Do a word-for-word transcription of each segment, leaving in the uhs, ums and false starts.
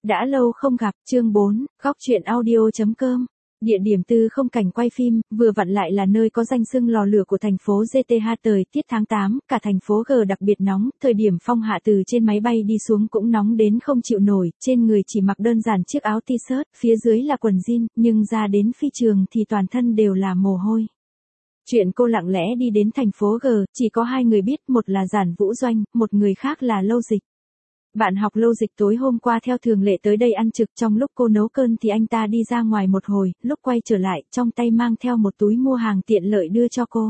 Đã lâu không gặp, chương bốn, góc truyện audio chấm com. Địa điểm Tư Không Cảnh quay phim, vừa vặn lại là nơi có danh xưng lò lửa của thành phố giê tê hát thời tiết tháng tám, cả thành phố G đặc biệt nóng, thời điểm Phong Hạ từ trên máy bay đi xuống cũng nóng đến không chịu nổi, trên người chỉ mặc đơn giản chiếc áo t-shirt, phía dưới là quần jean, nhưng ra đến phi trường thì toàn thân đều là mồ hôi. Chuyện cô lặng lẽ đi đến thành phố G, chỉ có hai người biết, một là Giản Vũ Doanh, một người khác là Lâu Dịch. Bạn học Lâu Dịch tối hôm qua theo thường lệ tới đây ăn trực, trong lúc cô nấu cơm thì anh ta đi ra ngoài một hồi, lúc quay trở lại, trong tay mang theo một túi mua hàng tiện lợi đưa cho cô.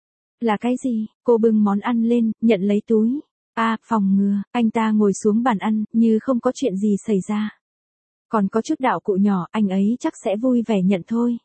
Là cái gì? Cô bưng món ăn lên, nhận lấy túi. À, phòng ngừa, anh ta ngồi xuống bàn ăn, như không có chuyện gì xảy ra. Còn có chút đạo cụ nhỏ, anh ấy chắc sẽ vui vẻ nhận thôi.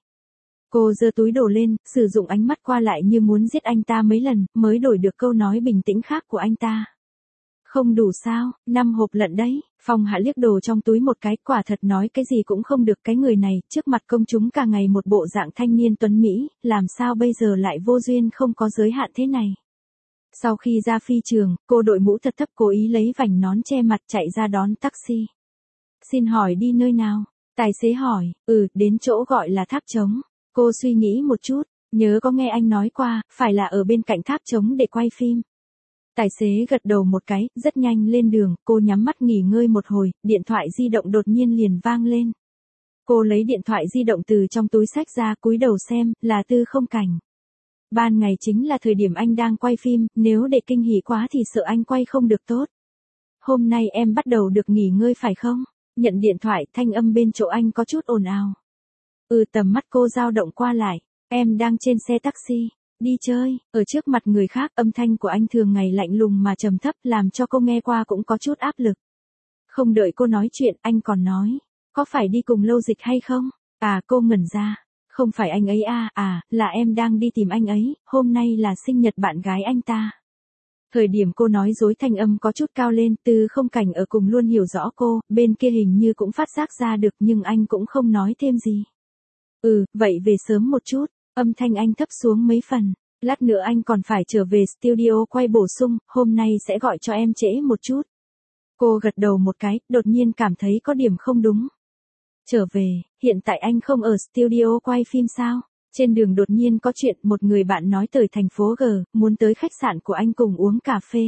Cô giơ túi đồ lên, sử dụng ánh mắt qua lại như muốn giết anh ta mấy lần, mới đổi được câu nói bình tĩnh khác của anh ta. Không đủ sao, năm hộp lận đấy. Phong Hạ liếc đồ trong túi một cái, quả thật nói cái gì cũng không được, cái người này, trước mặt công chúng cả ngày một bộ dạng thanh niên tuấn Mỹ, làm sao bây giờ lại vô duyên không có giới hạn thế này. Sau khi ra phi trường, cô đội mũ thật thấp cố ý lấy vành nón che mặt chạy ra đón taxi. Xin hỏi đi nơi nào? Tài xế hỏi, ừ, đến chỗ gọi là Tháp Trống. Cô suy nghĩ một chút, nhớ có nghe anh nói qua, phải là ở bên cạnh Tháp Trống để quay phim. Tài xế gật đầu một cái, rất nhanh lên đường, cô nhắm mắt nghỉ ngơi một hồi, điện thoại di động đột nhiên liền vang lên. Cô lấy điện thoại di động từ trong túi xách ra, cúi đầu xem, là Tư Không Cảnh. Ban ngày chính là thời điểm anh đang quay phim, nếu để kinh hỉ quá thì sợ anh quay không được tốt. Hôm nay em bắt đầu được nghỉ ngơi phải không? Nhận điện thoại, thanh âm bên chỗ anh có chút ồn ào. Ừ, tầm mắt cô dao động qua lại, em đang trên xe taxi. Đi chơi, ở trước mặt người khác, âm thanh của anh thường ngày lạnh lùng mà trầm thấp, làm cho cô nghe qua cũng có chút áp lực. Không đợi cô nói chuyện, anh còn nói, có phải đi cùng Lâu Dịch hay không? À, cô ngẩn ra, không phải anh ấy à, à, là em đang đi tìm anh ấy, hôm nay là sinh nhật bạn gái anh ta. Thời điểm cô nói dối thanh âm có chút cao lên, Tư Không Cảnh ở cùng luôn hiểu rõ cô, bên kia hình như cũng phát giác ra được nhưng anh cũng không nói thêm gì. Ừ, vậy về sớm một chút. Âm thanh anh thấp xuống mấy phần, lát nữa anh còn phải trở về studio quay bổ sung, hôm nay sẽ gọi cho em trễ một chút. Cô gật đầu một cái, đột nhiên cảm thấy có điểm không đúng. Trở về, hiện tại anh không ở studio quay phim sao? Trên đường đột nhiên có chuyện, một người bạn nói tới thành phố G, muốn tới khách sạn của anh cùng uống cà phê.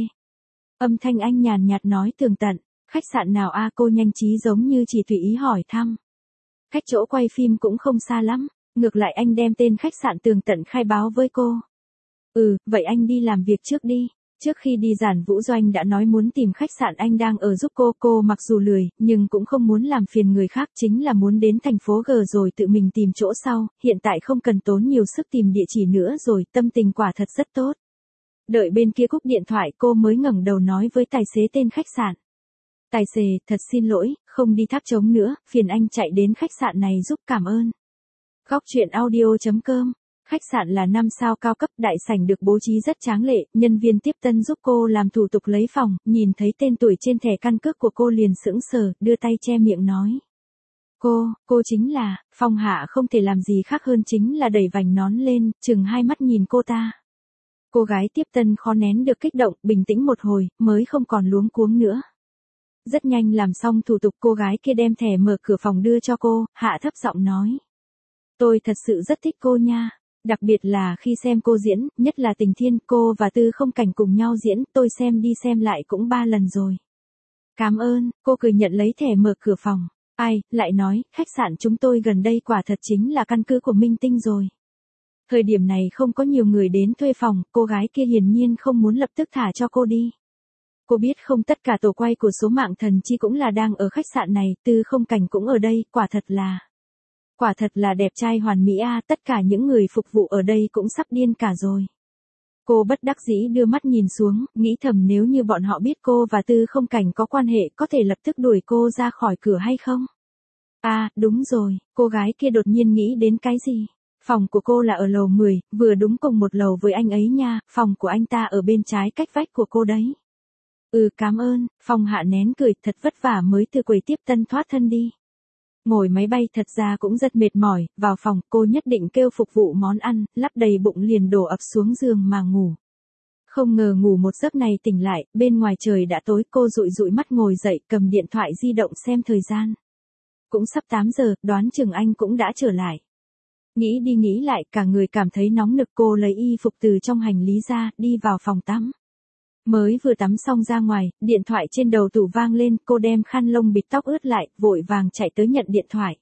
Âm thanh anh nhàn nhạt nói tường tận, khách sạn nào a? Cô nhanh trí giống như chỉ tùy ý hỏi thăm. Cách chỗ quay phim cũng không xa lắm. Ngược lại anh đem tên khách sạn tường tận khai báo với cô. Ừ, vậy anh đi làm việc trước đi. Trước khi đi Giản Vũ Doanh đã nói muốn tìm khách sạn anh đang ở giúp cô. Cô mặc dù lười, nhưng cũng không muốn làm phiền người khác, chính là muốn đến thành phố G rồi tự mình tìm chỗ sau. Hiện tại không cần tốn nhiều sức tìm địa chỉ nữa rồi, tâm tình quả thật rất tốt. Đợi bên kia cúp điện thoại cô mới ngẩng đầu nói với tài xế tên khách sạn. Tài xế, thật xin lỗi, không đi Tháp Trống nữa, phiền anh chạy đến khách sạn này giúp, cảm ơn. Góc truyện audio chấm com. Khách sạn là năm sao cao cấp, đại sảnh được bố trí rất tráng lệ, nhân viên tiếp tân giúp cô làm thủ tục lấy phòng, nhìn thấy tên tuổi trên thẻ căn cước của cô liền sững sờ, đưa tay che miệng nói. Cô, cô chính là, Phong Hạ không thể làm gì khác hơn chính là đẩy vành nón lên, chừng hai mắt nhìn cô ta. Cô gái tiếp tân khó nén được kích động, bình tĩnh một hồi, mới không còn luống cuống nữa. Rất nhanh làm xong thủ tục, cô gái kia đem thẻ mở cửa phòng đưa cho cô, hạ thấp giọng nói. Tôi thật sự rất thích cô nha, đặc biệt là khi xem cô diễn, nhất là Tình Thiên, cô và Tư Không Cảnh cùng nhau diễn, tôi xem đi xem lại cũng ba lần rồi. Cảm ơn, cô cười nhận lấy thẻ mở cửa phòng. Ai, lại nói, khách sạn chúng tôi gần đây quả thật chính là căn cứ của minh tinh rồi. Thời điểm này không có nhiều người đến thuê phòng, cô gái kia hiển nhiên không muốn lập tức thả cho cô đi. Cô biết không, tất cả tổ quay của số mạng thần chi cũng là đang ở khách sạn này, Tư Không Cảnh cũng ở đây, quả thật là... Quả thật là đẹp trai hoàn mỹ a, tất cả những người phục vụ ở đây cũng sắp điên cả rồi. Cô bất đắc dĩ đưa mắt nhìn xuống, nghĩ thầm nếu như bọn họ biết cô và Tư Không Cảnh có quan hệ có thể lập tức đuổi cô ra khỏi cửa hay không? À, đúng rồi, cô gái kia đột nhiên nghĩ đến cái gì? Phòng của cô là ở lầu mười, vừa đúng cùng một lầu với anh ấy nha, phòng của anh ta ở bên trái cách vách của cô đấy. Ừ, cảm ơn, Phong Hạ nén cười, thật vất vả mới từ quầy tiếp tân thoát thân đi. Ngồi máy bay thật ra cũng rất mệt mỏi, vào phòng cô nhất định kêu phục vụ món ăn, lắp đầy bụng liền đổ ập xuống giường mà ngủ. Không ngờ ngủ một giấc này tỉnh lại, bên ngoài trời đã tối, cô dụi dụi mắt ngồi dậy, cầm điện thoại di động xem thời gian. Cũng sắp tám giờ, đoán chừng anh cũng đã trở lại. Nghĩ đi nghĩ lại, cả người cảm thấy nóng nực, cô lấy y phục từ trong hành lý ra, đi vào phòng tắm. Mới vừa tắm xong ra ngoài, điện thoại trên đầu tủ vang lên, cô đem khăn lông bịt tóc ướt lại, vội vàng chạy tới nhận điện thoại.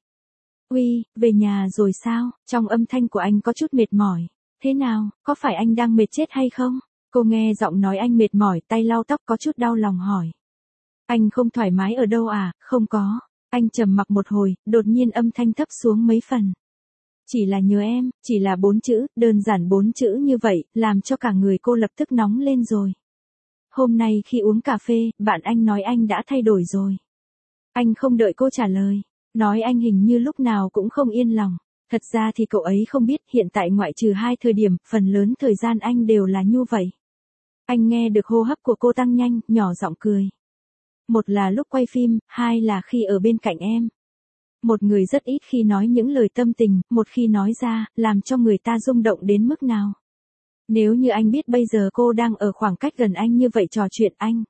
Uy, về nhà rồi sao? Trong âm thanh của anh có chút mệt mỏi. Thế nào, có phải anh đang mệt chết hay không? Cô nghe giọng nói anh mệt mỏi, tay lau tóc có chút đau lòng hỏi. Anh không thoải mái ở đâu à? Không có. Anh trầm mặc một hồi, đột nhiên âm thanh thấp xuống mấy phần. Chỉ là nhớ em, chỉ là bốn chữ, đơn giản bốn chữ như vậy, làm cho cả người cô lập tức nóng lên rồi. Hôm nay khi uống cà phê, bạn anh nói anh đã thay đổi rồi. Anh không đợi cô trả lời. Nói anh hình như lúc nào cũng không yên lòng. Thật ra thì cậu ấy không biết hiện tại ngoại trừ hai thời điểm, phần lớn thời gian anh đều là như vậy. Anh nghe được hô hấp của cô tăng nhanh, nhỏ giọng cười. Một là lúc quay phim, hai là khi ở bên cạnh em. Một người rất ít khi nói những lời tâm tình, một khi nói ra, làm cho người ta rung động đến mức nào. Nếu như anh biết bây giờ cô đang ở khoảng cách gần anh như vậy trò chuyện anh.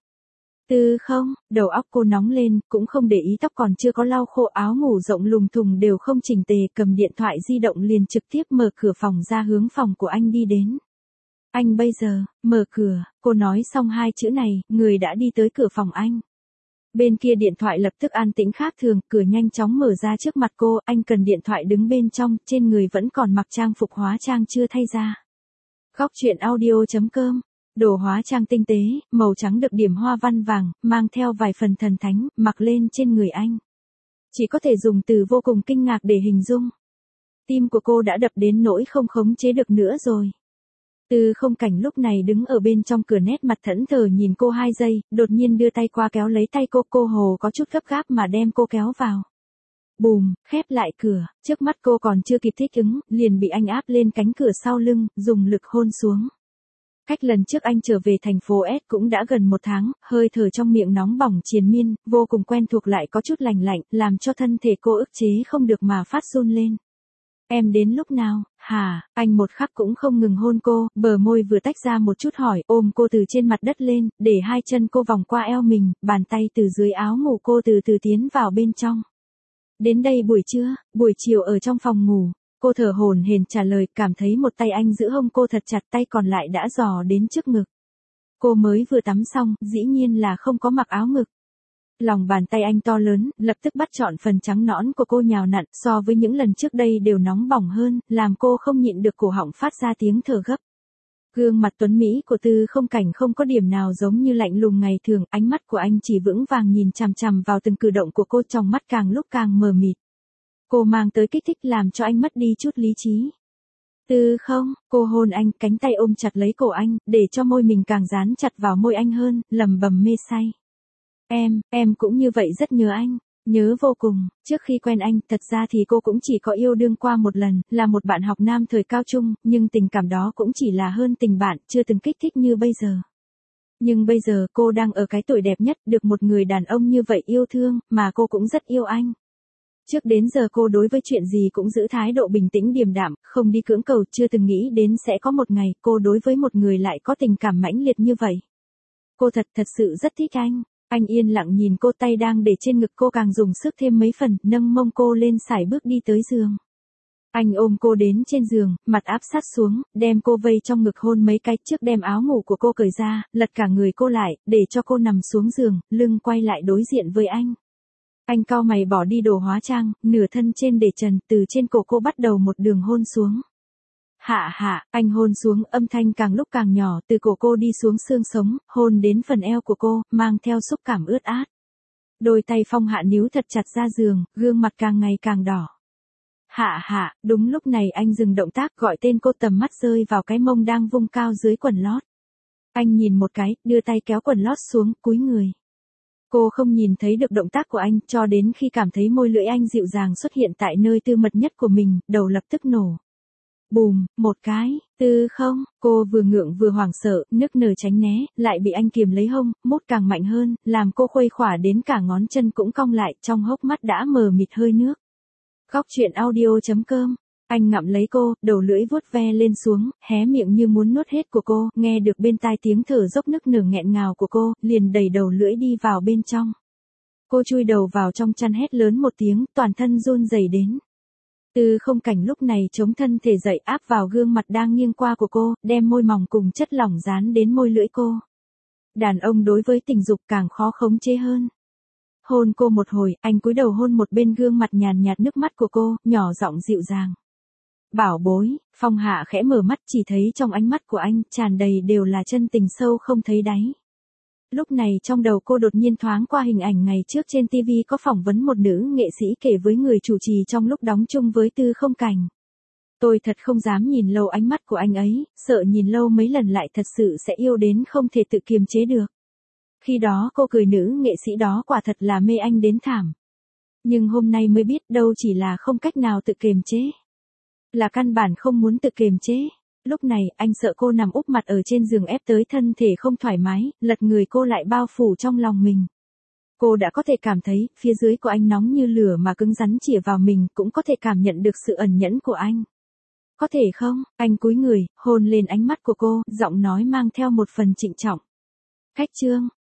Tư không, đầu óc cô nóng lên, cũng không để ý tóc còn chưa có lau khô, áo ngủ rộng lùng thùng đều không chỉnh tề, cầm điện thoại di động liền trực tiếp mở cửa phòng ra hướng phòng của anh đi đến. Anh bây giờ, mở cửa, cô nói xong hai chữ này, người đã đi tới cửa phòng anh. Bên kia điện thoại lập tức an tĩnh khác thường, cửa nhanh chóng mở ra trước mặt cô, anh cần điện thoại đứng bên trong, trên người vẫn còn mặc trang phục hóa trang chưa thay ra. Góc truyện audio chấm com. Đồ hóa trang tinh tế, màu trắng được điểm hoa văn vàng, mang theo vài phần thần thánh, mặc lên trên người anh. Chỉ có thể dùng từ vô cùng kinh ngạc để hình dung. Tim của cô đã đập đến nỗi không khống chế được nữa rồi. Từ không cảnh lúc này đứng ở bên trong cửa nét mặt thẫn thờ nhìn cô hai giây, đột nhiên đưa tay qua kéo lấy tay cô, cô hồ có chút gấp gáp mà đem cô kéo vào. Bùm, khép lại cửa, trước mắt cô còn chưa kịp thích ứng, liền bị anh áp lên cánh cửa sau lưng, dùng lực hôn xuống. Cách lần trước anh trở về thành phố S cũng đã gần một tháng, hơi thở trong miệng nóng bỏng triền miên, vô cùng quen thuộc lại có chút lành lạnh, làm cho thân thể cô ức chế không được mà phát run lên. Em đến lúc nào, hả, anh một khắc cũng không ngừng hôn cô, bờ môi vừa tách ra một chút hỏi, ôm cô từ trên mặt đất lên, để hai chân cô vòng qua eo mình, bàn tay từ dưới áo ngủ cô từ từ tiến vào bên trong. Đến đây buổi trưa, buổi chiều ở trong phòng ngủ. Cô thở hổn hển trả lời, cảm thấy một tay anh giữ hông cô thật chặt, tay còn lại đã dò đến trước ngực. Cô mới vừa tắm xong, dĩ nhiên là không có mặc áo ngực. Lòng bàn tay anh to lớn, lập tức bắt trọn phần trắng nõn của cô nhào nặn, so với những lần trước đây đều nóng bỏng hơn, làm cô không nhịn được cổ họng phát ra tiếng thở gấp. Gương mặt tuấn Mỹ của Tư không cảnh không có điểm nào giống như lạnh lùng ngày thường, ánh mắt của anh chỉ vững vàng nhìn chằm chằm vào từng cử động của cô, trong mắt càng lúc càng mờ mịt. Cô mang tới kích thích làm cho anh mất đi chút lý trí. Tư không, cô hôn anh, cánh tay ôm chặt lấy cổ anh, để cho môi mình càng dán chặt vào môi anh hơn, lẩm bẩm mê say. Em, em cũng như vậy rất nhớ anh, nhớ vô cùng, trước khi quen anh, thật ra thì cô cũng chỉ có yêu đương qua một lần, là một bạn học nam thời cao trung, nhưng tình cảm đó cũng chỉ là hơn tình bạn, chưa từng kích thích như bây giờ. Nhưng bây giờ cô đang ở cái tuổi đẹp nhất, được một người đàn ông như vậy yêu thương, mà cô cũng rất yêu anh. Trước đến giờ cô đối với chuyện gì cũng giữ thái độ bình tĩnh điềm đạm, không đi cưỡng cầu, chưa từng nghĩ đến sẽ có một ngày cô đối với một người lại có tình cảm mãnh liệt như vậy. Cô thật thật sự rất thích anh. Anh yên lặng nhìn cô, tay đang để trên ngực cô càng dùng sức thêm mấy phần, nâng mông cô lên sải bước đi tới giường. Anh ôm cô đến trên giường, mặt áp sát xuống, đem cô vây trong ngực hôn mấy cái, trước đem áo ngủ của cô cởi ra, lật cả người cô lại, để cho cô nằm xuống giường, lưng quay lại đối diện với anh. Anh cau mày bỏ đi đồ hóa trang, nửa thân trên để trần, từ trên cổ cô bắt đầu một đường hôn xuống. Hạ hạ, anh hôn xuống, âm thanh càng lúc càng nhỏ, từ cổ cô đi xuống xương sống, hôn đến phần eo của cô, mang theo xúc cảm ướt át. Đôi tay Phong hạ níu thật chặt ra giường, gương mặt càng ngày càng đỏ. Hạ hạ, đúng lúc này anh dừng động tác, gọi tên cô, tầm mắt rơi vào cái mông đang vung cao dưới quần lót. Anh nhìn một cái, đưa tay kéo quần lót xuống, cúi người. Cô không nhìn thấy được động tác của anh, cho đến khi cảm thấy môi lưỡi anh dịu dàng xuất hiện tại nơi tư mật nhất của mình, đầu lập tức nổ. Bùm, một cái, Tư không, cô vừa ngượng vừa hoảng sợ, nức nở tránh né, lại bị anh kiềm lấy hông, mút càng mạnh hơn, làm cô khuây khỏa đến cả ngón chân cũng cong lại, trong hốc mắt đã mờ mịt hơi nước. Góc truyện audio chấm com Anh ngậm lấy cô, đầu lưỡi vuốt ve lên xuống, hé miệng như muốn nuốt hết của cô, nghe được bên tai tiếng thở dốc nức nở nghẹn ngào của cô, liền đẩy đầu lưỡi đi vào bên trong. Cô chui đầu vào trong chăn hét lớn một tiếng, toàn thân run rẩy đến. Tư Không Cảnh lúc này chống thân thể dậy áp vào gương mặt đang nghiêng qua của cô, đem môi mỏng cùng chất lỏng dán đến môi lưỡi cô. Đàn ông đối với tình dục càng khó khống chế hơn. Hôn cô một hồi, anh cúi đầu hôn một bên gương mặt nhàn nhạt nước mắt của cô, nhỏ giọng dịu dàng. Bảo bối, Phong Hạ khẽ mở mắt chỉ thấy trong ánh mắt của anh tràn đầy đều là chân tình sâu không thấy đáy. Lúc này trong đầu cô đột nhiên thoáng qua hình ảnh ngày trước trên ti vi có phỏng vấn một nữ nghệ sĩ kể với người chủ trì trong lúc đóng chung với Tư Không Cảnh. Tôi thật không dám nhìn lâu ánh mắt của anh ấy, sợ nhìn lâu mấy lần lại thật sự sẽ yêu đến không thể tự kiềm chế được. Khi đó cô cười nữ nghệ sĩ đó quả thật là mê anh đến thảm. Nhưng hôm nay mới biết đâu chỉ là không cách nào tự kiềm chế. Là căn bản không muốn tự kiềm chế. Lúc này anh sợ cô nằm úp mặt ở trên giường ép tới thân thể không thoải mái, lật người cô lại bao phủ trong lòng mình. Cô đã có thể cảm thấy phía dưới của anh nóng như lửa mà cứng rắn chĩa vào mình, cũng có thể cảm nhận được sự ẩn nhẫn của anh. Có thể không? Anh cúi người, hôn lên ánh mắt của cô, giọng nói mang theo một phần trịnh trọng. Khách Trương,